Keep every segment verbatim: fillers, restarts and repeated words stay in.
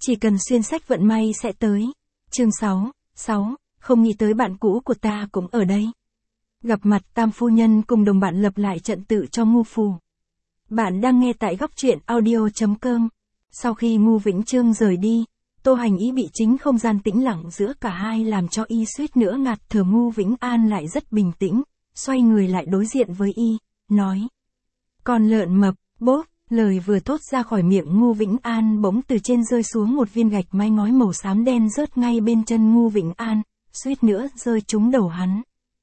Chỉ cần xuyên sách vận may sẽ tới. Chương sáu, sáu, không nghĩ tới bạn cũ của ta cũng ở đây. Gặp mặt Tam phu nhân cùng đồng bạn lập lại trận tự cho Ngu Phù. Bạn đang nghe tại góc truyện audio chấm com. Sau khi Ngu Vĩnh Chương rời đi, Tô Hành Ý bị chính không gian tĩnh lặng giữa cả hai làm cho y suýt nữa ngạt thở. Ngu Vĩnh An lại rất bình tĩnh, xoay người lại đối diện với y, nói. Con lợn mập, bốp, lời vừa thốt ra khỏi miệng Ngu Vĩnh An bỗng từ trên rơi xuống một viên gạch mái ngói màu xám đen rớt ngay bên chân Ngu Vĩnh An, suýt nữa rơi trúng đầu hắn.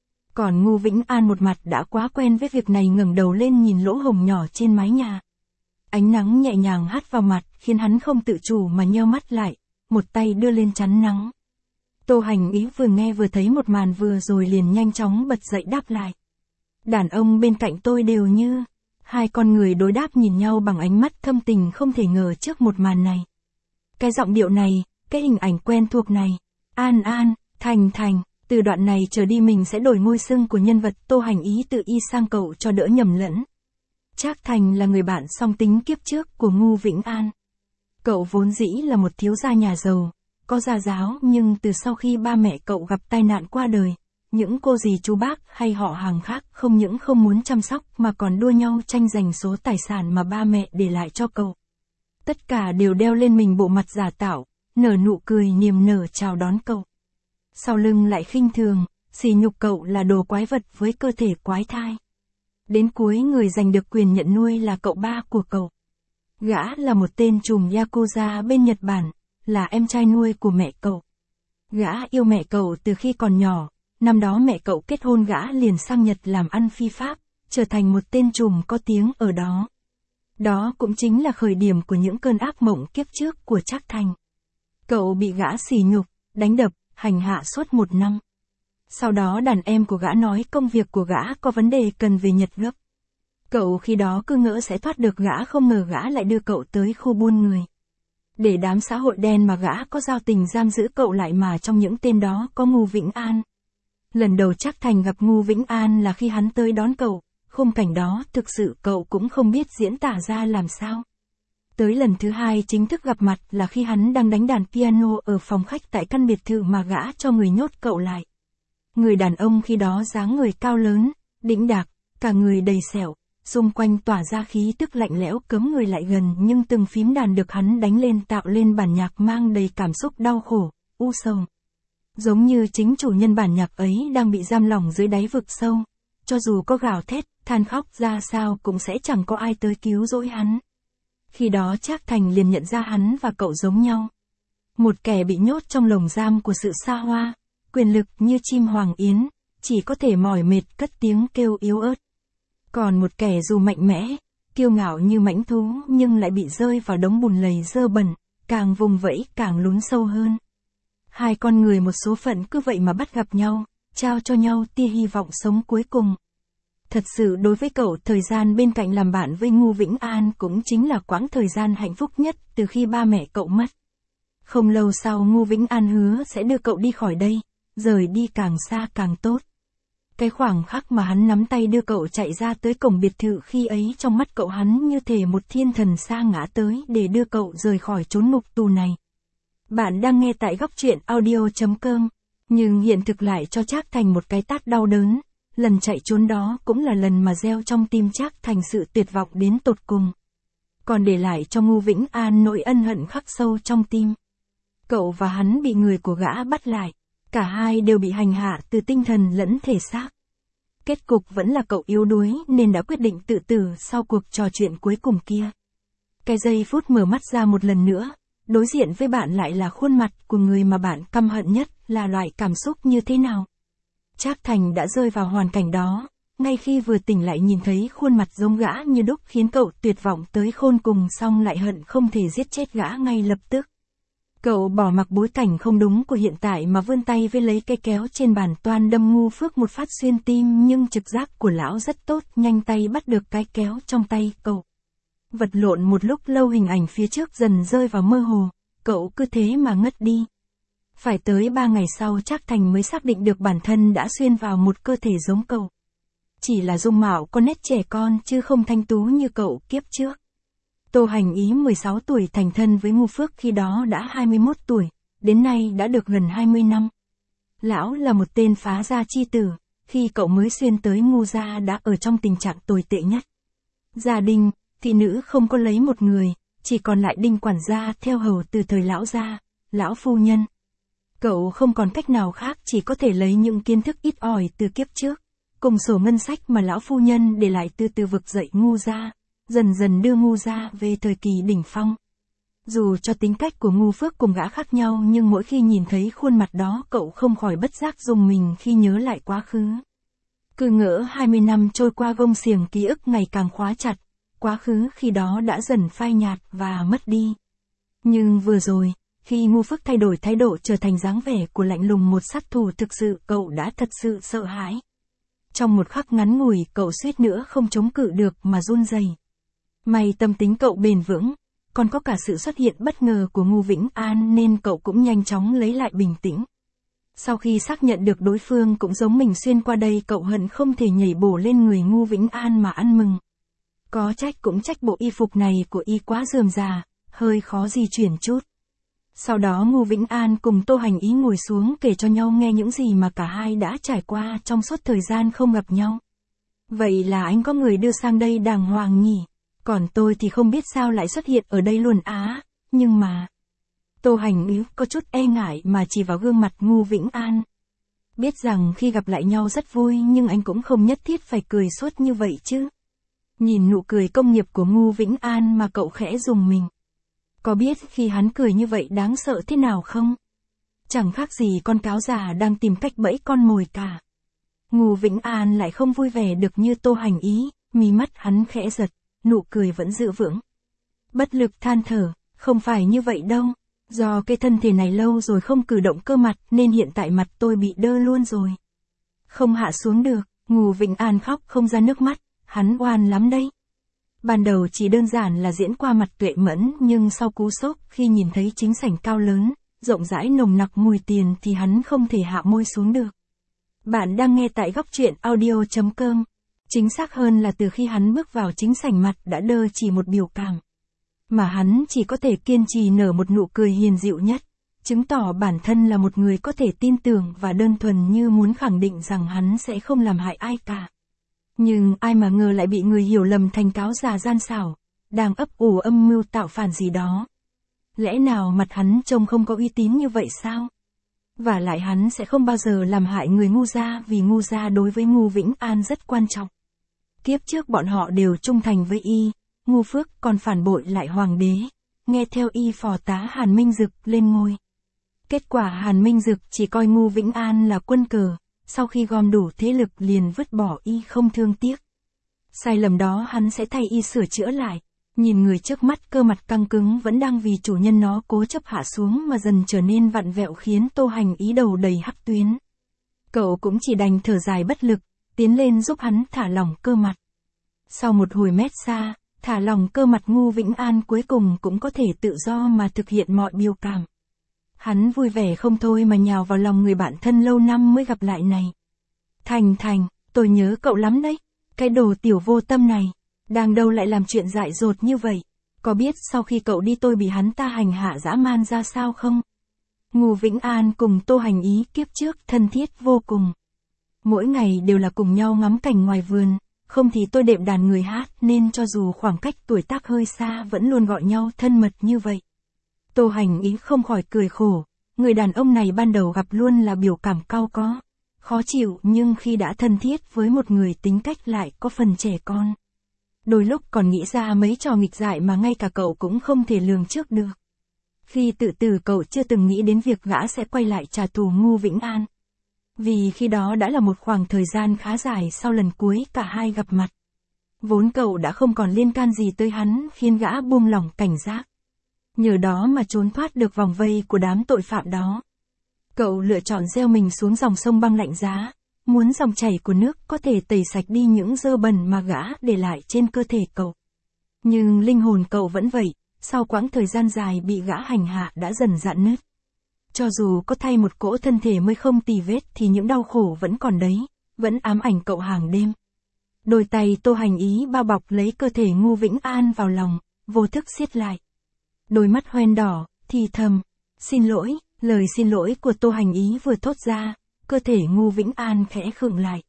Còn Ngu Vĩnh An một mặt đã quá quen với việc này ngẩng đầu lên nhìn lỗ hổng nhỏ trên mái nhà. Ánh nắng nhẹ nhàng hắt vào mặt khiến hắn không tự chủ mà nheo mắt lại, một tay đưa lên chắn nắng. Tô Hành Ý vừa nghe vừa thấy một màn vừa rồi liền nhanh chóng bật dậy đáp lại. Đàn ông bên cạnh tôi đều như... Hai con người đối đáp nhìn nhau bằng ánh mắt thâm tình không thể ngờ trước một màn này. Cái giọng điệu này, cái hình ảnh quen thuộc này. An An, Thành Thành, từ đoạn này trở đi mình sẽ đổi ngôi xưng của nhân vật Tô Hành Ý từ y sang cậu cho đỡ nhầm lẫn. Trác Thành là người bạn song tính kiếp trước của Ngu Vĩnh An. Cậu vốn dĩ là một thiếu gia nhà giàu, có gia giáo nhưng từ sau khi ba mẹ cậu gặp tai nạn qua đời, những cô dì chú bác hay họ hàng khác không những không muốn chăm sóc mà còn đua nhau tranh giành số tài sản mà ba mẹ để lại cho cậu. Tất cả đều đeo lên mình bộ mặt giả tạo, nở nụ cười niềm nở chào đón cậu. Sau lưng lại khinh thường, sỉ nhục cậu là đồ quái vật với cơ thể quái thai. Đến cuối người giành được quyền nhận nuôi là cậu ba của cậu. Gã là một tên trùm Yakuza bên Nhật Bản, là em trai nuôi của mẹ cậu. Gã yêu mẹ cậu từ khi còn nhỏ. Năm đó mẹ cậu kết hôn gã liền sang Nhật làm ăn phi pháp, trở thành một tên trùm có tiếng ở đó. Đó cũng chính là khởi điểm của những cơn ác mộng kiếp trước của Trác Thành. Cậu bị gã sỉ nhục, đánh đập, hành hạ suốt một năm. Sau đó đàn em của gã nói công việc của gã có vấn đề cần về Nhật gấp. Cậu khi đó cứ ngỡ sẽ thoát được gã, không ngờ gã lại đưa cậu tới khu buôn người. Để đám xã hội đen mà gã có giao tình giam giữ cậu lại, mà trong những tên đó có Ngu Vĩnh An. Lần đầu Trác Thành gặp Ngu Vĩnh An là khi hắn tới đón cậu, khung cảnh đó thực sự cậu cũng không biết diễn tả ra làm sao. Tới lần thứ hai chính thức gặp mặt là khi hắn đang đánh đàn piano ở phòng khách tại căn biệt thự mà gã cho người nhốt cậu lại. Người đàn ông khi đó dáng người cao lớn, đĩnh đạc, cả người đầy sẹo, xung quanh tỏa ra khí tức lạnh lẽo cấm người lại gần, nhưng từng phím đàn được hắn đánh lên tạo lên bản nhạc mang đầy cảm xúc đau khổ, u sầu. Giống như chính chủ nhân bản nhạc ấy đang bị giam lỏng dưới đáy vực sâu, cho dù có gào thét, than khóc ra sao cũng sẽ chẳng có ai tới cứu rỗi hắn. Khi đó Trác Thành liền nhận ra hắn và cậu giống nhau. Một kẻ bị nhốt trong lồng giam của sự xa hoa, quyền lực như chim hoàng yến, chỉ có thể mỏi mệt cất tiếng kêu yếu ớt. Còn một kẻ dù mạnh mẽ, kiêu ngạo như mãnh thú nhưng lại bị rơi vào đống bùn lầy dơ bẩn, càng vùng vẫy càng lún sâu hơn. Hai con người một số phận cứ vậy mà bắt gặp nhau, trao cho nhau tia hy vọng sống cuối cùng. Thật sự đối với cậu, thời gian bên cạnh làm bạn với Ngu Vĩnh An cũng chính là quãng thời gian hạnh phúc nhất từ khi ba mẹ cậu mất. Không lâu sau Ngu Vĩnh An hứa sẽ đưa cậu đi khỏi đây, rời đi càng xa càng tốt. Cái khoảng khắc mà hắn nắm tay đưa cậu chạy ra tới cổng biệt thự, khi ấy trong mắt cậu hắn như thể một thiên thần sa ngã tới để đưa cậu rời khỏi chốn ngục tù này. Bạn đang nghe tại góc truyện audio chấm com, nhưng hiện thực lại cho Trác Thành một cái tát đau đớn. Lần chạy trốn đó cũng là lần mà gieo trong tim Trác Thành sự tuyệt vọng đến tột cùng. Còn để lại cho Ngu Vĩnh An nỗi ân hận khắc sâu trong tim. Cậu và hắn bị người của gã bắt lại, cả hai đều bị hành hạ từ tinh thần lẫn thể xác. Kết cục vẫn là cậu yếu đuối nên đã quyết định tự tử sau cuộc trò chuyện cuối cùng kia. Cái giây phút mở mắt ra một lần nữa, đối diện với bạn lại là khuôn mặt của người mà bạn căm hận nhất, là loại cảm xúc như thế nào? Trác Thành đã rơi vào hoàn cảnh đó, ngay khi vừa tỉnh lại nhìn thấy khuôn mặt giống gã như đúc khiến cậu tuyệt vọng tới khôn cùng, xong lại hận không thể giết chết gã ngay lập tức. Cậu bỏ mặc bối cảnh không đúng của hiện tại mà vươn tay với lấy cây kéo trên bàn, toan đâm Ngu Phước một phát xuyên tim, nhưng trực giác của lão rất tốt, nhanh tay bắt được cái kéo trong tay cậu. Vật lộn một lúc lâu hình ảnh phía trước dần rơi vào mơ hồ, cậu cứ thế mà ngất đi. Phải tới ba ngày sau Trác Thành mới xác định được bản thân đã xuyên vào một cơ thể giống cậu. Chỉ là dung mạo có nét trẻ con chứ không thanh tú như cậu kiếp trước. Tô Hành Ý mười sáu tuổi thành thân với Ngu Phước khi đó đã hai mươi mốt tuổi, đến nay đã được gần hai mươi năm. Lão là một tên phá gia chi tử, khi cậu mới xuyên tới Ngu gia đã ở trong tình trạng tồi tệ nhất. Gia đình, thị nữ không có lấy một người, chỉ còn lại Đinh quản gia theo hầu từ thời lão gia, lão phu nhân. Cậu không còn cách nào khác chỉ có thể lấy những kiến thức ít ỏi từ kiếp trước, cùng sổ ngân sách mà lão phu nhân để lại từ từ vực dậy Ngu gia, dần dần đưa Ngu gia về thời kỳ đỉnh phong. Dù cho tính cách của Ngu Phước cùng gã khác nhau nhưng mỗi khi nhìn thấy khuôn mặt đó cậu không khỏi bất giác rùng mình khi nhớ lại quá khứ. Cứ ngỡ hai mươi năm trôi qua gông xiềng ký ức ngày càng khóa chặt, quá khứ khi đó đã dần phai nhạt và mất đi. Nhưng vừa rồi, khi Ngu Phước thay đổi thái độ trở thành dáng vẻ của lạnh lùng một sát thủ thực sự, cậu đã thật sự sợ hãi. Trong một khắc ngắn ngủi cậu suýt nữa không chống cự được mà run rẩy. May tâm tính cậu bền vững, còn có cả sự xuất hiện bất ngờ của Ngu Vĩnh An nên cậu cũng nhanh chóng lấy lại bình tĩnh. Sau khi xác nhận được đối phương cũng giống mình xuyên qua đây, cậu hận không thể nhảy bổ lên người Ngu Vĩnh An mà ăn mừng. Có trách cũng trách bộ y phục này của y quá rườm rà, hơi khó di chuyển chút. Sau đó Ngu Vĩnh An cùng Tô Hành Ý ngồi xuống kể cho nhau nghe những gì mà cả hai đã trải qua trong suốt thời gian không gặp nhau. Vậy là anh có người đưa sang đây đàng hoàng nhỉ? Còn tôi thì không biết sao lại xuất hiện ở đây luôn á, nhưng mà... Tô Hành Ý có chút e ngại mà chỉ vào gương mặt Ngu Vĩnh An. Biết rằng khi gặp lại nhau rất vui nhưng anh cũng không nhất thiết phải cười suốt như vậy chứ. Nhìn nụ cười công nghiệp của Ngu Vĩnh An mà cậu khẽ rùng mình. Có biết khi hắn cười như vậy đáng sợ thế nào không? Chẳng khác gì con cáo già đang tìm cách bẫy con mồi cả. Ngu Vĩnh An lại không vui vẻ được như Tô Hành Ý, mí mắt hắn khẽ giật, nụ cười vẫn giữ vững. Bất lực than thở, không phải như vậy đâu. Do cái thân thể này lâu rồi không cử động cơ mặt nên hiện tại mặt tôi bị đơ luôn rồi. Không hạ xuống được, Ngu Vĩnh An khóc không ra nước mắt, hắn oan lắm đấy. Ban đầu chỉ đơn giản là diễn qua mặt tuệ mẫn nhưng sau cú sốc khi nhìn thấy chính sảnh cao lớn, rộng rãi nồng nặc mùi tiền thì hắn không thể hạ môi xuống được. Bạn đang nghe tại góc truyện audio chấm com. Chính xác hơn là từ khi hắn bước vào chính sảnh mặt đã đơ chỉ một biểu cảm. Mà hắn chỉ có thể kiên trì nở một nụ cười hiền dịu nhất, chứng tỏ bản thân là một người có thể tin tưởng và đơn thuần như muốn khẳng định rằng hắn sẽ không làm hại ai cả. Nhưng ai mà ngờ lại bị người hiểu lầm thành cáo già gian xảo, đang ấp ủ âm mưu tạo phản gì đó. Lẽ nào mặt hắn trông không có uy tín như vậy sao? Và lại hắn sẽ không bao giờ làm hại người Ngu gia vì Ngu gia đối với Ngu Vĩnh An rất quan trọng. Kiếp trước bọn họ đều trung thành với y, Ngu Phước còn phản bội lại hoàng đế, nghe theo y phò tá Hàn Minh Dực lên ngôi. Kết quả Hàn Minh Dực chỉ coi Ngu Vĩnh An là quân cờ, sau khi gom đủ thế lực liền vứt bỏ y không thương tiếc. Sai lầm đó hắn sẽ thay y sửa chữa lại. Nhìn người trước mắt cơ mặt căng cứng vẫn đang vì chủ nhân nó cố chấp hạ xuống mà dần trở nên vặn vẹo khiến Tô Hành Ý đầu đầy hắc tuyến. Cậu cũng chỉ đành thở dài bất lực, tiến lên giúp hắn thả lỏng cơ mặt. Sau một hồi mét xa, thả lỏng cơ mặt Ngu Vĩnh An cuối cùng cũng có thể tự do mà thực hiện mọi biểu cảm. Hắn vui vẻ không thôi mà nhào vào lòng người bạn thân lâu năm mới gặp lại này. Thành Thành, tôi nhớ cậu lắm đấy, cái đồ tiểu vô tâm này, đang đâu lại làm chuyện dại dột như vậy, có biết sau khi cậu đi tôi bị hắn ta hành hạ dã man ra sao không? Ngu Vĩnh An cùng Tô Hành Ý kiếp trước thân thiết vô cùng. Mỗi ngày đều là cùng nhau ngắm cảnh ngoài vườn, không thì tôi đệm đàn người hát nên cho dù khoảng cách tuổi tác hơi xa vẫn luôn gọi nhau thân mật như vậy. Tô Hành Ý không khỏi cười khổ, người đàn ông này ban đầu gặp luôn là biểu cảm cau có, khó chịu nhưng khi đã thân thiết với một người tính cách lại có phần trẻ con. Đôi lúc còn nghĩ ra mấy trò nghịch dại mà ngay cả cậu cũng không thể lường trước được. Khi tự tử cậu chưa từng nghĩ đến việc gã sẽ quay lại trả thù Ngu Vĩnh An. Vì khi đó đã là một khoảng thời gian khá dài sau lần cuối cả hai gặp mặt. Vốn cậu đã không còn liên can gì tới hắn khiến gã buông lỏng cảnh giác. Nhờ đó mà trốn thoát được vòng vây của đám tội phạm đó. Cậu lựa chọn gieo mình xuống dòng sông băng lạnh giá, muốn dòng chảy của nước có thể tẩy sạch đi những dơ bẩn mà gã để lại trên cơ thể cậu. Nhưng linh hồn cậu vẫn vậy, sau quãng thời gian dài bị gã hành hạ đã dần rạn nứt. Cho dù có thay một cỗ thân thể mới không tì vết thì những đau khổ vẫn còn đấy, vẫn ám ảnh cậu hàng đêm. Đôi tay Tô Hành Ý bao bọc lấy cơ thể Ngu Vĩnh An vào lòng, vô thức siết lại. Đôi mắt hoen đỏ, thì thầm, xin lỗi, lời xin lỗi của Tô Hành Ý vừa thốt ra, cơ thể Ngô Vĩnh An khẽ khựng lại.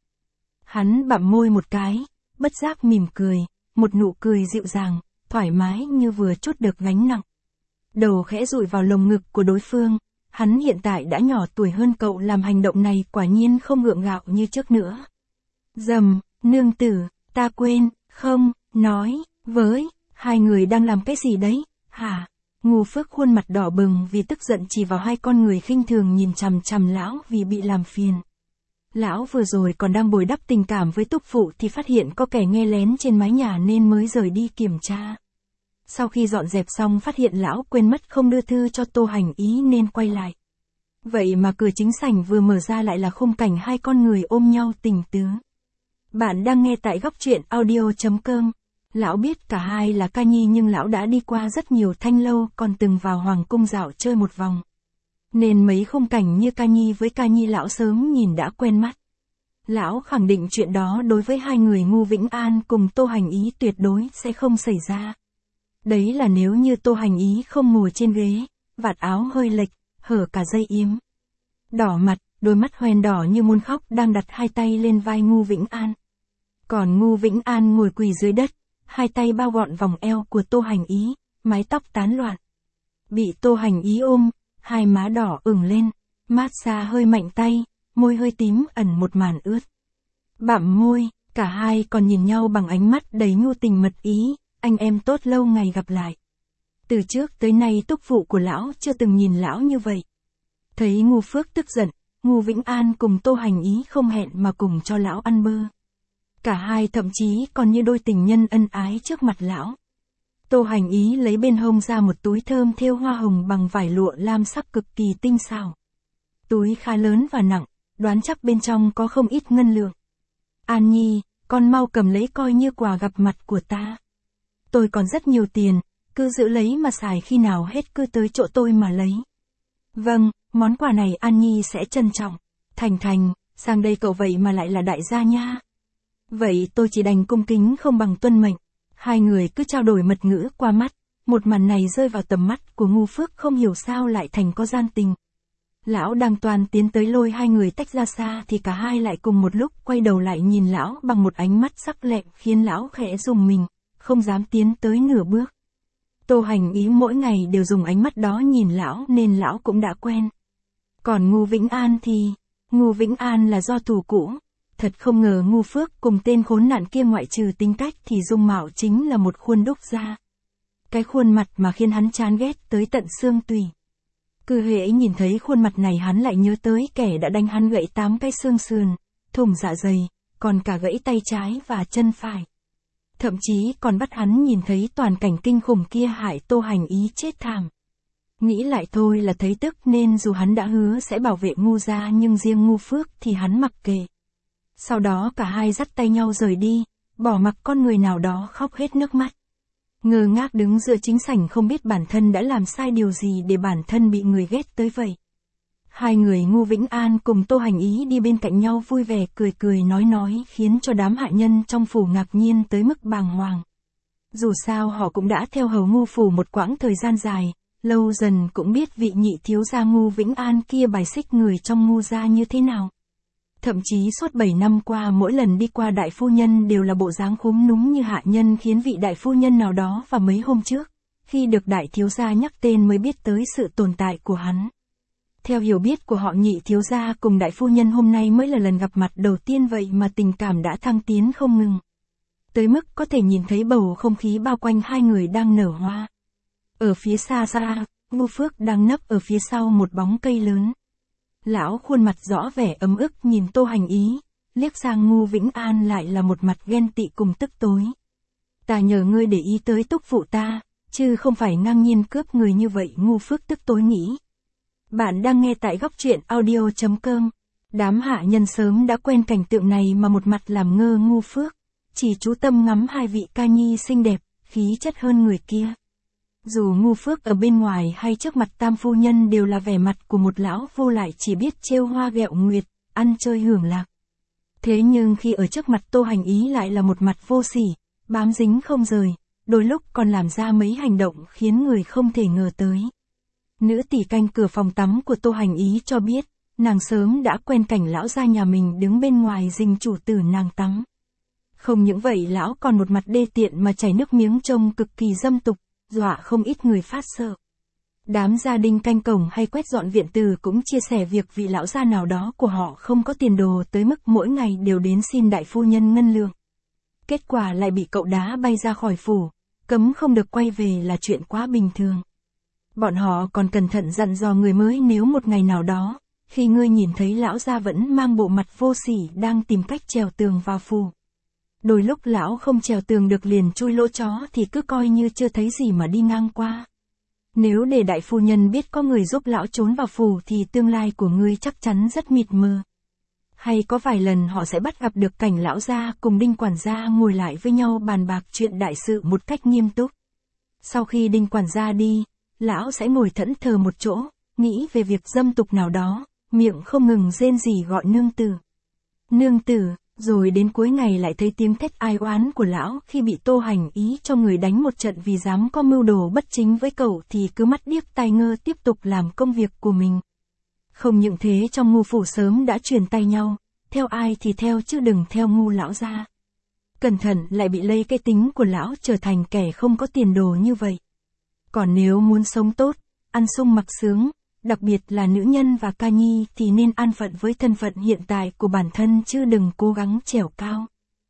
Hắn bặm môi một cái, bất giác mỉm cười, một nụ cười dịu dàng, thoải mái như vừa trút được gánh nặng. Đầu khẽ dụi vào lồng ngực của đối phương, hắn hiện tại đã nhỏ tuổi hơn cậu, làm hành động này quả nhiên không gượng gạo như trước nữa. Dầm, nương tử, ta quên, không, nói, với, hai người đang làm cái gì đấy, hả? Ngô Phước khuôn mặt đỏ bừng vì tức giận chỉ vào hai con người khinh thường nhìn chằm chằm lão vì bị làm phiền. Lão vừa rồi còn đang bồi đắp tình cảm với Túc Phụ thì phát hiện có kẻ nghe lén trên mái nhà nên mới rời đi kiểm tra. Sau khi dọn dẹp xong phát hiện lão quên mất không đưa thư cho Tô Hành Ý nên quay lại. Vậy mà cửa chính sảnh vừa mở ra lại là khung cảnh hai con người ôm nhau tình tứ. Bạn đang nghe tại góc truyện audio chấm com. Lão biết cả hai là ca nhi nhưng lão đã đi qua rất nhiều thanh lâu, còn từng vào hoàng cung dạo chơi một vòng. Nên mấy khung cảnh như ca nhi với ca nhi lão sớm nhìn đã quen mắt. Lão khẳng định chuyện đó đối với hai người Ngô Vĩnh An cùng Tô Hành Ý tuyệt đối sẽ không xảy ra. Đấy là nếu như Tô Hành Ý không ngồi trên ghế, vạt áo hơi lệch, hở cả dây yếm. Đỏ mặt, đôi mắt hoen đỏ như muốn khóc đang đặt hai tay lên vai Ngô Vĩnh An. Còn Ngô Vĩnh An ngồi quỳ dưới đất, hai tay bao gọn vòng eo của Tô Hành Ý, mái tóc tán loạn. Bị Tô Hành Ý ôm, hai má đỏ ửng lên, mát xa hơi mạnh tay, môi hơi tím ẩn một màn ướt. Bặm môi, cả hai còn nhìn nhau bằng ánh mắt đầy nhu tình mật ý, anh em tốt lâu ngày gặp lại. Từ trước tới nay Túc Phụ của lão chưa từng nhìn lão như vậy. Thấy Ngô Phước tức giận, Ngô Vĩnh An cùng Tô Hành Ý không hẹn mà cùng cho lão ăn bơ. Cả hai thậm chí còn như đôi tình nhân ân ái trước mặt lão. Tô Hành Ý lấy bên hông ra một túi thơm thêu hoa hồng bằng vải lụa lam sắc cực kỳ tinh xảo. Túi khá lớn và nặng, đoán chắc bên trong có không ít ngân lượng. An Nhi, con mau cầm lấy coi như quà gặp mặt của ta. Tôi còn rất nhiều tiền, cứ giữ lấy mà xài, khi nào hết cứ tới chỗ tôi mà lấy. Vâng, món quà này An Nhi sẽ trân trọng. Thành Thành, sang đây cậu vậy mà lại là đại gia nha. Vậy tôi chỉ đành cung kính không bằng tuân mệnh. Hai người cứ trao đổi mật ngữ qua mắt, một màn này rơi vào tầm mắt của Ngô Phước không hiểu sao lại thành có gian tình. Lão đang toàn tiến tới lôi hai người tách ra xa thì cả hai lại cùng một lúc quay đầu lại nhìn lão bằng một ánh mắt sắc lẹm khiến lão khẽ rùng mình, không dám tiến tới nửa bước. Tô Hành Ý mỗi ngày đều dùng ánh mắt đó nhìn lão nên lão cũng đã quen. Còn Ngô Vĩnh An thì, Ngô Vĩnh An là do thù cũ. Thật không ngờ Ngô Phước cùng tên khốn nạn kia ngoại trừ tính cách thì dung mạo chính là một khuôn đúc ra. Cái khuôn mặt mà khiến hắn chán ghét tới tận xương tủy. Cứ hễ nhìn thấy khuôn mặt này hắn lại nhớ tới kẻ đã đánh hắn gãy tám cái xương sườn, thủng dạ dày, còn cả gãy tay trái và chân phải. Thậm chí còn bắt hắn nhìn thấy toàn cảnh kinh khủng kia hại Tô Hành Ý chết thảm. Nghĩ lại thôi là thấy tức nên dù hắn đã hứa sẽ bảo vệ Ngô gia nhưng riêng Ngô Phước thì hắn mặc kệ. Sau đó cả hai dắt tay nhau rời đi, bỏ mặc con người nào đó khóc hết nước mắt. Ngơ ngác đứng giữa chính sảnh không biết bản thân đã làm sai điều gì để bản thân bị người ghét tới vậy. Hai người Ngô Vĩnh An cùng Tô Hành Ý đi bên cạnh nhau vui vẻ cười cười nói nói khiến cho đám hạ nhân trong phủ ngạc nhiên tới mức bàng hoàng. Dù sao họ cũng đã theo hầu Ngô phủ một quãng thời gian dài, lâu dần cũng biết vị nhị thiếu gia Ngô Vĩnh An kia bài xích người trong Ngô gia như thế nào. Thậm chí suốt bảy năm qua mỗi lần đi qua đại phu nhân đều là bộ dáng khúm núm như hạ nhân khiến vị đại phu nhân nào đó và mấy hôm trước, khi được đại thiếu gia nhắc tên mới biết tới sự tồn tại của hắn. Theo hiểu biết của họ nhị thiếu gia cùng đại phu nhân hôm nay mới là lần gặp mặt đầu tiên vậy mà tình cảm đã thăng tiến không ngừng. Tới mức có thể nhìn thấy bầu không khí bao quanh hai người đang nở hoa. Ở phía xa xa, Ngô Phước đang nấp ở phía sau một bóng cây lớn. Lão khuôn mặt rõ vẻ ấm ức nhìn Tô Hành Ý, liếc sang Ngô Vĩnh An lại là một mặt ghen tị cùng tức tối. Ta nhờ ngươi để ý tới Túc Phụ ta, chứ không phải ngang nhiên cướp người như vậy, Ngô Phước tức tối nghĩ. Bạn đang nghe tại góc truyện audio chấm com. Đám hạ nhân sớm đã quen cảnh tượng này mà một mặt làm ngơ Ngô Phước, chỉ chú tâm ngắm hai vị ca nhi xinh đẹp, khí chất hơn người kia. Dù Ngô Phước ở bên ngoài hay trước mặt tam phu nhân đều là vẻ mặt của một lão vô lại chỉ biết trêu hoa ghẹo nguyệt, ăn chơi hưởng lạc. Thế nhưng khi ở trước mặt Tô Hành Ý lại là một mặt vô sỉ, bám dính không rời, đôi lúc còn làm ra mấy hành động khiến người không thể ngờ tới. Nữ tỳ canh cửa phòng tắm của Tô Hành Ý cho biết, nàng sớm đã quen cảnh lão gia nhà mình đứng bên ngoài dình chủ tử nàng tắm. Không những vậy lão còn một mặt đê tiện mà chảy nước miếng trông cực kỳ dâm tục, dọa không ít người phát sợ. Đám gia đình canh cổng hay quét dọn viện từ cũng chia sẻ việc vị lão gia nào đó của họ không có tiền đồ tới mức mỗi ngày đều đến xin đại phu nhân ngân lượng. Kết quả lại bị cậu đá bay ra khỏi phủ, cấm không được quay về là chuyện quá bình thường. Bọn họ còn cẩn thận dặn dò người mới nếu một ngày nào đó, khi ngươi nhìn thấy lão gia vẫn mang bộ mặt vô sỉ đang tìm cách trèo tường vào phủ. Đôi lúc lão không trèo tường được liền chui lỗ chó thì cứ coi như chưa thấy gì mà đi ngang qua. Nếu để đại phu nhân biết có người giúp lão trốn vào phủ thì tương lai của ngươi chắc chắn rất mịt mờ. Hay có vài lần họ sẽ bắt gặp được cảnh lão gia cùng Đinh quản gia ngồi lại với nhau bàn bạc chuyện đại sự một cách nghiêm túc. Sau khi Đinh quản gia đi, lão sẽ ngồi thẫn thờ một chỗ, nghĩ về việc dâm tục nào đó, miệng không ngừng rên rỉ gọi nương tử. Nương tử, rồi đến cuối ngày lại thấy tiếng thét ai oán của lão khi bị Tô Hành Ý cho người đánh một trận vì dám có mưu đồ bất chính với cậu thì cứ mắt điếc tai ngơ tiếp tục làm công việc của mình. Không những thế trong ngu phủ sớm đã truyền tay nhau, theo ai thì theo chứ đừng theo ngu lão gia. Cẩn thận lại bị lây cái tính của lão trở thành kẻ không có tiền đồ như vậy. Còn nếu muốn sống tốt, ăn sung mặc sướng, đặc biệt là nữ nhân và ca nhi thì nên an phận với thân phận hiện tại của bản thân chứ đừng cố gắng trèo cao.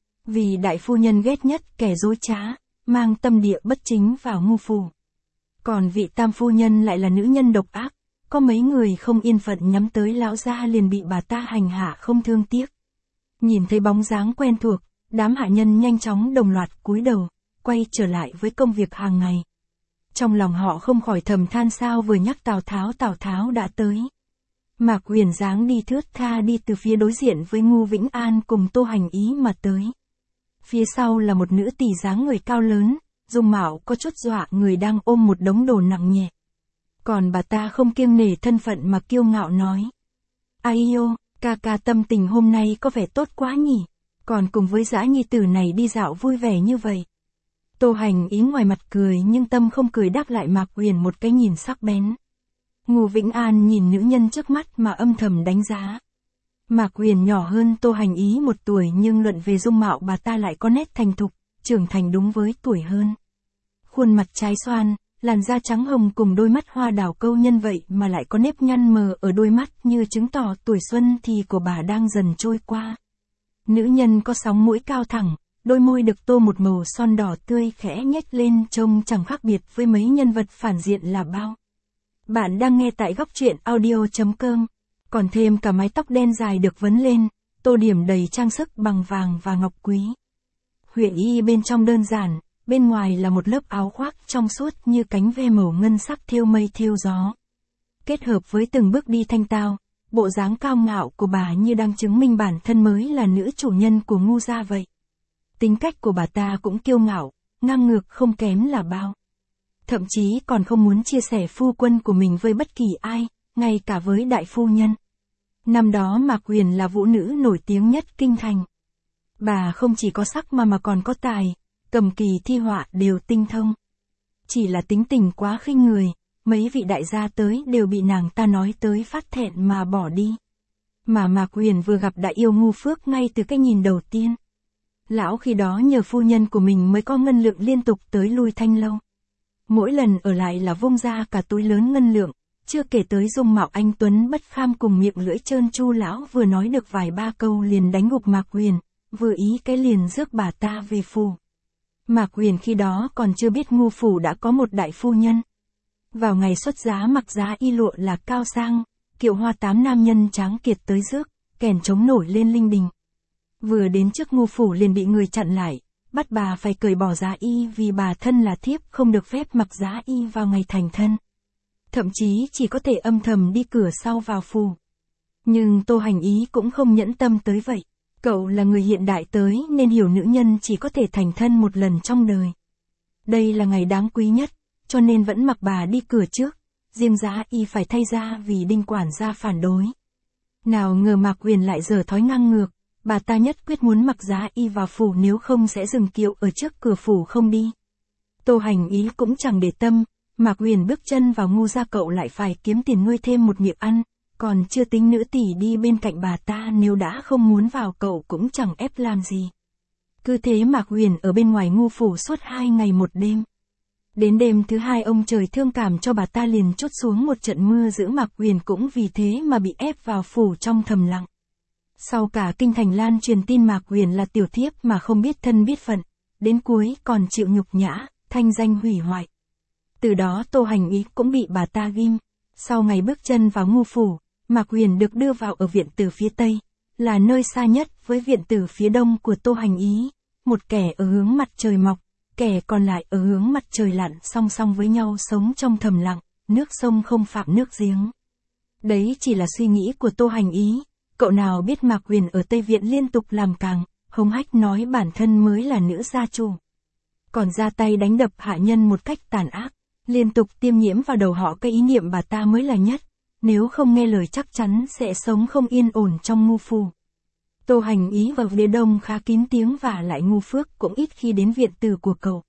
Vì đại phu nhân ghét nhất kẻ dối trá, mang tâm địa bất chính vào ngu phủ. Còn vị tam phu nhân lại là nữ nhân độc ác, có mấy người không yên phận nhắm tới lão gia liền bị bà ta hành hạ không thương tiếc. Nhìn thấy bóng dáng quen thuộc, đám hạ nhân nhanh chóng đồng loạt cúi đầu, quay trở lại với công việc hàng ngày. Trong lòng họ không khỏi thầm than sao vừa nhắc Tào Tháo Tào Tháo đã tới. Mạc Huyền dáng đi thướt tha đi từ phía đối diện với Ngu Vĩnh An cùng Tô Hành Ý mà tới. Phía sau là một nữ tỳ dáng người cao lớn, dung mạo có chút dọa người đang ôm một đống đồ nặng nhẹ. Còn bà ta không kiêng nể thân phận mà kiêu ngạo nói. Ai yêu, ca ca tâm tình hôm nay có vẻ tốt quá nhỉ, còn cùng với dã nhi tử này đi dạo vui vẻ như vậy. Tô Hành Ý ngoài mặt cười nhưng tâm không cười đáp lại Mạc Huyền một cái nhìn sắc bén. Ngô Vĩnh An nhìn nữ nhân trước mắt mà âm thầm đánh giá. Mạc Huyền nhỏ hơn Tô Hành Ý một tuổi nhưng luận về dung mạo bà ta lại có nét thành thục, trưởng thành đúng với tuổi hơn. Khuôn mặt trái xoan, làn da trắng hồng cùng đôi mắt hoa đào câu nhân vậy mà lại có nếp nhăn mờ ở đôi mắt như chứng tỏ tuổi xuân thì của bà đang dần trôi qua. Nữ nhân có sóng mũi cao thẳng, đôi môi được tô một màu son đỏ tươi khẽ nhếch lên trông chẳng khác biệt với mấy nhân vật phản diện là bao. Bạn đang nghe tại góc truyện audio chấm com, còn thêm cả mái tóc đen dài được vấn lên, tô điểm đầy trang sức bằng vàng và ngọc quý. Huyền y bên trong đơn giản, bên ngoài là một lớp áo khoác trong suốt như cánh ve màu ngân sắc thêu mây thêu gió. Kết hợp với từng bước đi thanh tao, bộ dáng cao ngạo của bà như đang chứng minh bản thân mới là nữ chủ nhân của Ngu gia vậy. Tính cách của bà ta cũng kiêu ngạo, ngang ngược không kém là bao. Thậm chí còn không muốn chia sẻ phu quân của mình với bất kỳ ai, ngay cả với đại phu nhân. Năm đó Mạc Huyền là vũ nữ nổi tiếng nhất kinh thành. Bà không chỉ có sắc mà mà còn có tài, cầm kỳ thi họa đều tinh thông. Chỉ là tính tình quá khinh người, mấy vị đại gia tới đều bị nàng ta nói tới phát thẹn mà bỏ đi. Mà Mạc Huyền vừa gặp đại yêu Ngu Phước ngay từ cái nhìn đầu tiên. Lão khi đó nhờ phu nhân của mình mới có ngân lượng liên tục tới lui Thanh Lâu. Mỗi lần ở lại là vung ra cả túi lớn ngân lượng, chưa kể tới dung mạo anh tuấn bất phàm cùng miệng lưỡi trơn tru lão vừa nói được vài ba câu liền đánh gục Mạc Huyền, vừa ý cái liền rước bà ta về phủ. Mạc Huyền khi đó còn chưa biết Ngu phủ đã có một đại phu nhân. Vào ngày xuất giá mặc giá y lụa là cao sang, kiệu hoa tám nam nhân tráng kiệt tới rước, kèn trống nổi lên linh đình. Vừa đến trước Ngu phủ liền bị người chặn lại, bắt bà phải cởi bỏ giá y vì bà thân là thiếp không được phép mặc giá y vào ngày thành thân. Thậm chí chỉ có thể âm thầm đi cửa sau vào phủ. Nhưng Tô Hành Ý cũng không nhẫn tâm tới vậy. Cậu là người hiện đại tới nên hiểu nữ nhân chỉ có thể thành thân một lần trong đời. Đây là ngày đáng quý nhất, cho nên vẫn mặc bà đi cửa trước, riêng giá y phải thay ra vì Đinh quản gia phản đối. Nào ngờ Mạc Huyền lại giở thói ngang ngược, bà ta nhất quyết muốn mặc giá y vào phủ nếu không sẽ dừng kiệu ở trước cửa phủ không đi. Tô Hành Ý cũng chẳng để tâm, Mạc Huyền bước chân vào ngu gia cậu lại phải kiếm tiền nuôi thêm một miệng ăn, còn chưa tính nữ tỷ đi bên cạnh bà ta nếu đã không muốn vào cậu cũng chẳng ép làm gì. Cứ thế Mạc Huyền ở bên ngoài ngu phủ suốt hai ngày một đêm. Đến đêm thứ hai ông trời thương cảm cho bà ta liền trút xuống một trận mưa dữ, Mạc Huyền cũng vì thế mà bị ép vào phủ trong thầm lặng. Sau cả kinh thành lan truyền tin Mạc Huyền là tiểu thiếp mà không biết thân biết phận, đến cuối còn chịu nhục nhã, thanh danh hủy hoại. Từ đó Tô Hành Ý cũng bị bà ta ghim. Sau ngày bước chân vào ngu phủ, Mạc Huyền được đưa vào ở viện tử phía Tây, là nơi xa nhất với viện tử phía Đông của Tô Hành Ý, một kẻ ở hướng mặt trời mọc, kẻ còn lại ở hướng mặt trời lặn song song với nhau sống trong thầm lặng, nước sông không phạm nước giếng. Đấy chỉ là suy nghĩ của Tô Hành Ý, cậu nào biết Mạc Huyền ở Tây Viện liên tục làm càng, hống hách nói bản thân mới là nữ gia chủ. Còn ra tay đánh đập hạ nhân một cách tàn ác, liên tục tiêm nhiễm vào đầu họ cái ý niệm bà ta mới là nhất, nếu không nghe lời chắc chắn sẽ sống không yên ổn trong ngu phủ. Tô Hành Ý vào phía Đông khá kín tiếng và lại ngu phước cũng ít khi đến viện tử của cậu.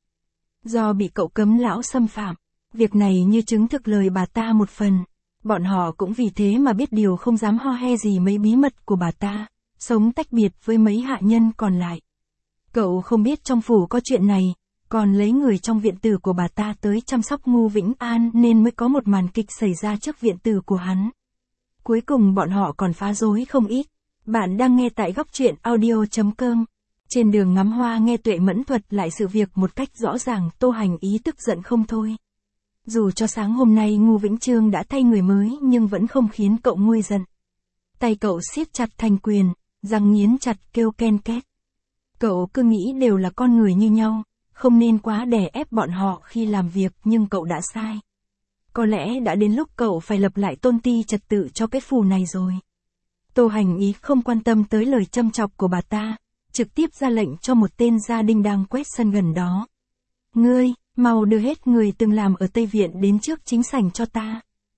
Do bị cậu cấm lão xâm phạm, việc này như chứng thực lời bà ta một phần, bọn họ cũng vì thế mà biết điều không dám ho he gì mấy bí mật của bà ta, sống tách biệt với mấy hạ nhân còn lại. Cậu không biết trong phủ có chuyện này, còn lấy người trong viện tử của bà ta tới chăm sóc Ngu Vĩnh An nên mới có một màn kịch xảy ra trước viện tử của hắn. Cuối cùng bọn họ còn phá rối không ít. Bạn đang nghe tại góc truyện audio chấm com. Trên đường ngắm hoa nghe Tuệ Mẫn thuật lại sự việc một cách rõ ràng, Tô Hành Ý tức giận không thôi. Dù cho sáng hôm nay Ngu Vĩnh Chương đã thay người mới nhưng vẫn không khiến cậu nguôi giận. Tay cậu siết chặt thành quyền, răng nghiến chặt kêu ken két. Cậu cứ nghĩ đều là con người như nhau, không nên quá đè ép bọn họ khi làm việc, nhưng cậu đã sai. Có lẽ đã đến lúc cậu phải lập lại tôn ti trật tự cho cái phủ này rồi. Tô Hành Ý không quan tâm tới lời châm chọc của bà ta, trực tiếp ra lệnh cho một tên gia đình đang quét sân gần đó. Ngươi, mau đưa hết người từng làm ở Tây Viện đến trước chính sảnh cho ta.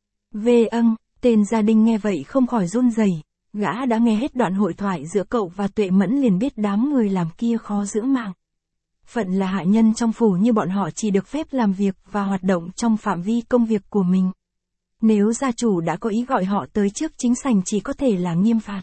Về âng, tên gia đình nghe vậy không khỏi run rẩy, gã đã nghe hết đoạn hội thoại giữa cậu và Tuệ Mẫn liền biết đám người làm kia khó giữ mạng. Phận là hạ nhân trong phủ như bọn họ chỉ được phép làm việc và hoạt động trong phạm vi công việc của mình. Nếu gia chủ đã có ý gọi họ tới trước chính sảnh chỉ có thể là nghiêm phạt.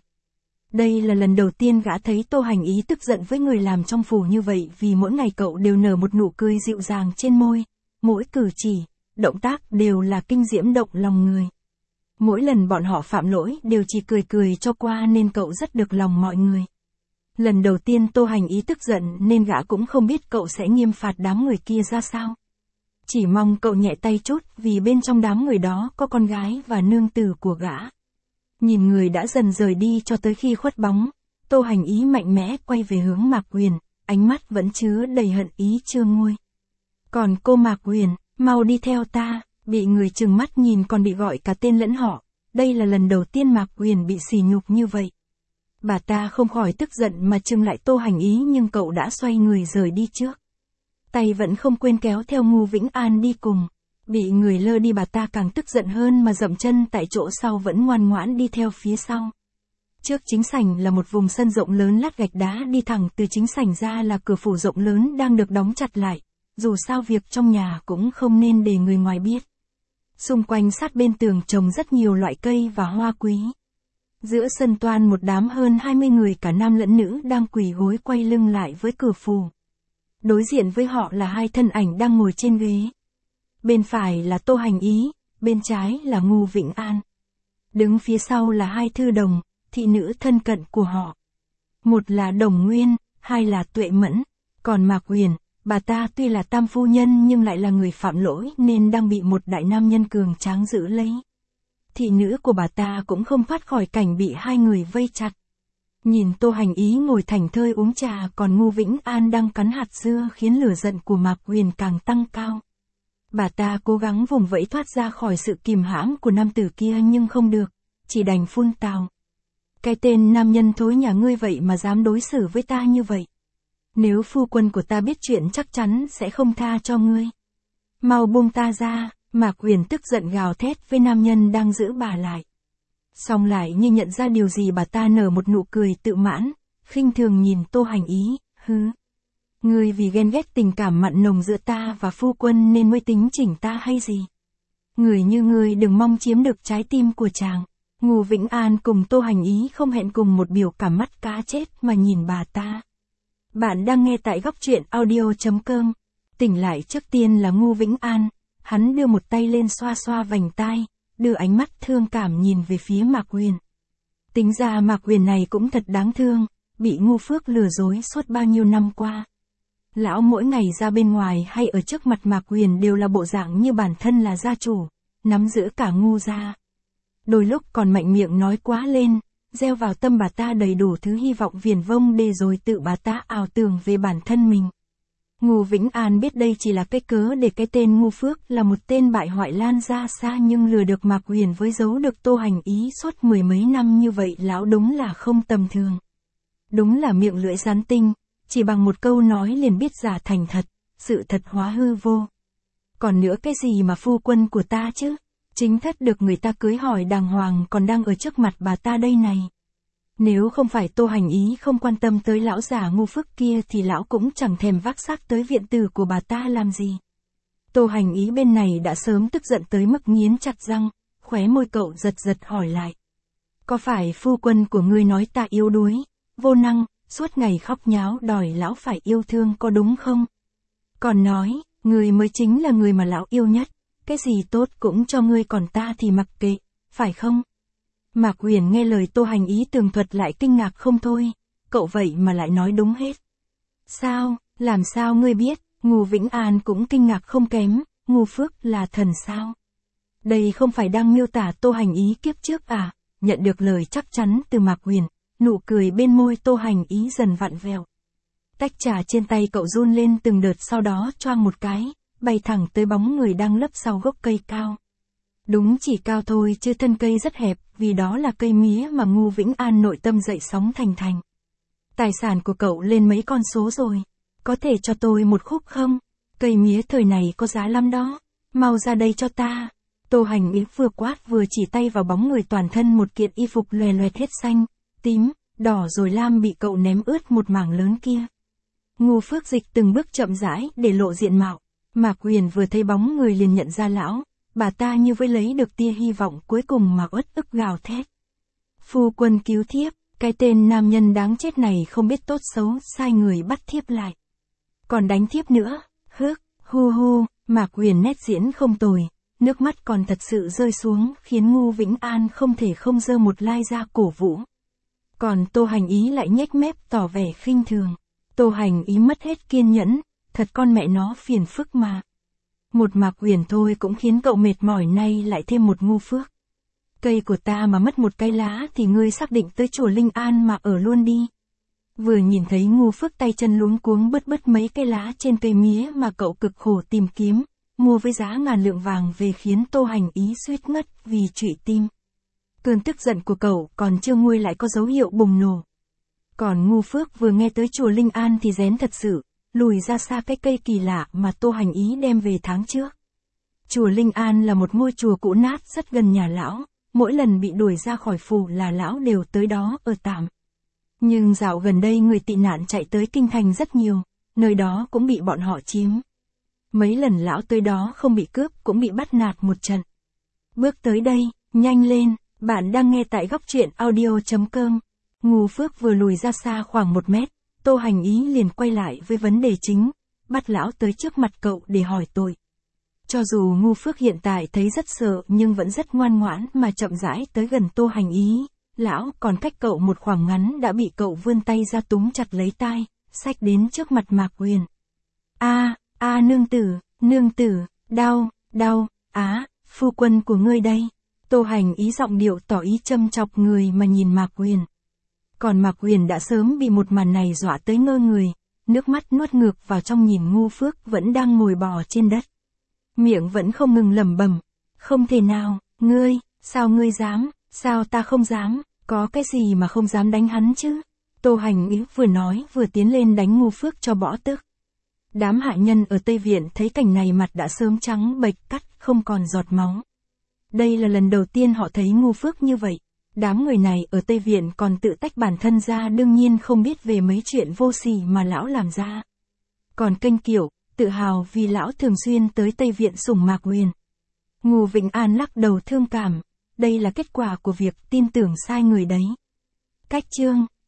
Đây là lần đầu tiên gã thấy Tô Hành Ý tức giận với người làm trong phủ như vậy, vì mỗi ngày cậu đều nở một nụ cười dịu dàng trên môi, mỗi cử chỉ, động tác đều là kinh diễm động lòng người. Mỗi lần bọn họ phạm lỗi đều chỉ cười cười cho qua nên cậu rất được lòng mọi người. Lần đầu tiên Tô Hành Ý tức giận nên gã cũng không biết cậu sẽ nghiêm phạt đám người kia ra sao. Chỉ mong cậu nhẹ tay chút vì bên trong đám người đó có con gái và nương tử của gã. Nhìn người đã dần rời đi cho tới khi khuất bóng, Tô Hành Ý mạnh mẽ quay về hướng Mạc Huyền, ánh mắt vẫn chứa đầy hận ý chưa nguôi. Còn cô Mạc Huyền, mau đi theo ta, bị người trừng mắt nhìn còn bị gọi cả tên lẫn họ. Đây là lần đầu tiên Mạc Huyền bị sỉ nhục như vậy. Bà ta không khỏi tức giận mà trừng lại Tô Hành Ý, nhưng cậu đã xoay người rời đi trước. Tay vẫn không quên kéo theo Ngu Vĩnh An đi cùng. Bị người lơ đi bà ta càng tức giận hơn mà dậm chân tại chỗ, sau vẫn ngoan ngoãn đi theo phía sau. Trước chính sảnh là một vùng sân rộng lớn lát gạch đá, đi thẳng từ chính sảnh ra là cửa phủ rộng lớn đang được đóng chặt lại. Dù sao việc trong nhà cũng không nên để người ngoài biết. Xung quanh sát bên tường trồng rất nhiều loại cây và hoa quý. Giữa sân toan một đám hơn hai mươi người cả nam lẫn nữ đang quỳ gối quay lưng lại với cửa phủ. Đối diện với họ là hai thân ảnh đang ngồi trên ghế. Bên phải là Tô Hành Ý, bên trái là Ngu Vĩnh An. Đứng phía sau là hai thư đồng, thị nữ thân cận của họ. Một là Đồng Nguyên, hai là Tuệ Mẫn. Còn Mạc Huyền, bà ta tuy là tam phu nhân nhưng lại là người phạm lỗi nên đang bị một đại nam nhân cường tráng giữ lấy. Thị nữ của bà ta cũng không thoát khỏi cảnh bị hai người vây chặt. Nhìn Tô Hành Ý ngồi thảnh thơi uống trà, còn Ngu Vĩnh An đang cắn hạt dưa khiến lửa giận của Mạc Huyền càng tăng cao. Bà ta cố gắng vùng vẫy thoát ra khỏi sự kìm hãm của nam tử kia nhưng không được, chỉ đành phun tào. Cái tên nam nhân thối nhà ngươi vậy mà dám đối xử với ta như vậy. Nếu phu quân của ta biết chuyện chắc chắn sẽ không tha cho ngươi. Mau buông ta ra, Mạc Huyền tức giận gào thét với nam nhân đang giữ bà lại. Xong lại như nhận ra điều gì, bà ta nở một nụ cười tự mãn, khinh thường nhìn Tô Hành Ý, hứ. Ngươi vì ghen ghét tình cảm mặn nồng giữa ta và phu quân nên mới tính chỉnh ta hay gì? Người như ngươi đừng mong chiếm được trái tim của chàng. Ngô Vĩnh An cùng Tô Hành Ý không hẹn cùng một biểu cảm mắt cá chết mà nhìn bà ta. Bạn đang nghe tại góc truyện audio chấm com. Tỉnh lại trước tiên là Ngô Vĩnh An, hắn đưa một tay lên xoa xoa vành tai, đưa ánh mắt thương cảm nhìn về phía Mạc Huyền. Tính ra Mạc Huyền này cũng thật đáng thương, bị Ngô Phước lừa dối suốt bao nhiêu năm qua. Lão mỗi ngày ra bên ngoài hay ở trước mặt Mạc Huyền đều là bộ dạng như bản thân là gia chủ, nắm giữ cả Ngô gia. Đôi lúc còn mạnh miệng nói quá lên, gieo vào tâm bà ta đầy đủ thứ hy vọng viển vông để rồi tự bà ta ảo tưởng về bản thân mình. Ngô Vĩnh An biết đây chỉ là cái cớ để cái tên Ngô Phước là một tên bại hoại lan ra xa, nhưng lừa được Mạc Huyền với giấu được Tô Hành Ý suốt mười mấy năm như vậy lão đúng là không tầm thường. Đúng là miệng lưỡi rắn tinh, chỉ bằng một câu nói liền biết giả thành thật, sự thật hóa hư vô. Còn nữa cái gì mà phu quân của ta chứ? Chính thất được người ta cưới hỏi đàng hoàng còn đang ở trước mặt bà ta đây này. Nếu không phải Tô Hành Ý không quan tâm tới lão già Ngô Phước kia thì lão cũng chẳng thèm vác xác tới viện tử của bà ta làm gì. Tô Hành Ý bên này đã sớm tức giận tới mức nghiến chặt răng, khóe môi cậu giật giật hỏi lại. Có phải phu quân của ngươi nói ta yếu đuối, vô năng, suốt ngày khóc nháo đòi lão phải yêu thương có đúng không? Còn nói, ngươi mới chính là người mà lão yêu nhất, cái gì tốt cũng cho ngươi còn ta thì mặc kệ, phải không? Mạc Huyền nghe lời Tô Hành Ý tường thuật lại kinh ngạc không thôi, cậu vậy mà lại nói đúng hết. Sao, làm sao ngươi biết? Ngô Vĩnh An cũng kinh ngạc không kém, Ngô Phước là thần sao? Đây không phải đang miêu tả Tô Hành Ý kiếp trước à? Nhận được lời chắc chắn từ Mạc Huyền, nụ cười bên môi Tô Hành Ý dần vặn vẹo. Tách trà trên tay cậu run lên từng đợt, sau đó choang một cái, bay thẳng tới bóng người đang lấp sau gốc cây cao. Đúng chỉ cao thôi chứ thân cây rất hẹp, vì đó là cây mía mà Ngô Vĩnh An nội tâm dậy sóng thành thành. Tài sản của cậu lên mấy con số rồi, có thể cho tôi một khúc không? Cây mía thời này có giá lắm đó, mau ra đây cho ta. Tô Hành Ý vừa quát vừa chỉ tay vào bóng người toàn thân một kiện y phục lòe loẹt hết xanh, tím, đỏ rồi lam bị cậu ném ướt một mảng lớn kia. Ngô Phước dịch từng bước chậm rãi để lộ diện mạo. Mạc Huyền vừa thấy bóng người liền nhận ra lão, bà ta như với lấy được tia hy vọng cuối cùng mà uất ức gào thét. Phu quân cứu thiếp, cái tên nam nhân đáng chết này không biết tốt xấu, sai người bắt thiếp lại. Còn đánh thiếp nữa, hước, hu hu, Mạc Huyền nét diễn không tồi, nước mắt còn thật sự rơi xuống khiến Ngô Vĩnh An không thể không giơ một lai ra cổ vũ. Còn Tô Hành Ý lại nhếch mép tỏ vẻ khinh thường. Tô Hành Ý mất hết kiên nhẫn, thật con mẹ nó phiền phức mà. Một Mạc Huyền thôi cũng khiến cậu mệt mỏi, nay lại thêm một Ngô Phước. Cây của ta mà mất một cái lá thì ngươi xác định tới chùa Linh An mà ở luôn đi. Vừa nhìn thấy Ngô Phước tay chân luống cuống bứt bứt mấy cái lá trên cây mía mà cậu cực khổ tìm kiếm, mua với giá ngàn lượng vàng về khiến Tô Hành Ý suýt ngất vì trụy tim. Cơn tức giận của cậu còn chưa nguôi lại có dấu hiệu bùng nổ. Còn Ngô Phước vừa nghe tới chùa Linh An thì rén thật sự, lùi ra xa cái cây kỳ lạ mà Tô Hành Ý đem về tháng trước. Chùa Linh An là một ngôi chùa cũ nát rất gần nhà lão, mỗi lần bị đuổi ra khỏi phủ là lão đều tới đó ở tạm. Nhưng dạo gần đây người tị nạn chạy tới kinh thành rất nhiều, nơi đó cũng bị bọn họ chiếm. Mấy lần lão tới đó không bị cướp cũng bị bắt nạt một trận. Bước tới đây, nhanh lên, bạn đang nghe tại góc truyện audio chấm com. Ngô Phước vừa lùi ra xa khoảng một mét, Tô Hành Ý liền quay lại với vấn đề chính, bắt lão tới trước mặt cậu để hỏi tội. Cho dù Ngô Phước hiện tại thấy rất sợ nhưng vẫn rất ngoan ngoãn mà chậm rãi tới gần Tô Hành Ý, lão còn cách cậu một khoảng ngắn đã bị cậu vươn tay ra túm chặt lấy tai, xách đến trước mặt Mạc Huyền. A, a nương tử, nương tử, đau, đau, á, phu quân của ngươi đây. Tô Hành Ý giọng điệu tỏ ý châm chọc người mà nhìn Mạc Huyền. Còn Mạc Huyền đã sớm bị một màn này dọa tới ngơ người, nước mắt nuốt ngược vào trong nhìn Ngô Phước vẫn đang ngồi bò trên đất. Miệng vẫn không ngừng lẩm bẩm, không thể nào, ngươi, sao ngươi dám, sao ta không dám, có cái gì mà không dám đánh hắn chứ? Tô Hành Ý vừa nói vừa tiến lên đánh Ngô Phước cho bỏ tức. Đám hạ nhân ở Tây Viện thấy cảnh này mặt đã sớm trắng bệch cắt, không còn giọt máu. Đây là lần đầu tiên họ thấy Ngô Phước như vậy. Đám người này ở Tây Viện còn tự tách bản thân ra, đương nhiên không biết về mấy chuyện vô sỉ mà lão làm ra. Còn kênh Kiệu, tự hào vì lão thường xuyên tới Tây Viện sủng Mạc Huyền. Ngô Vĩnh An lắc đầu thương cảm, đây là kết quả của việc tin tưởng sai người đấy. Cách chương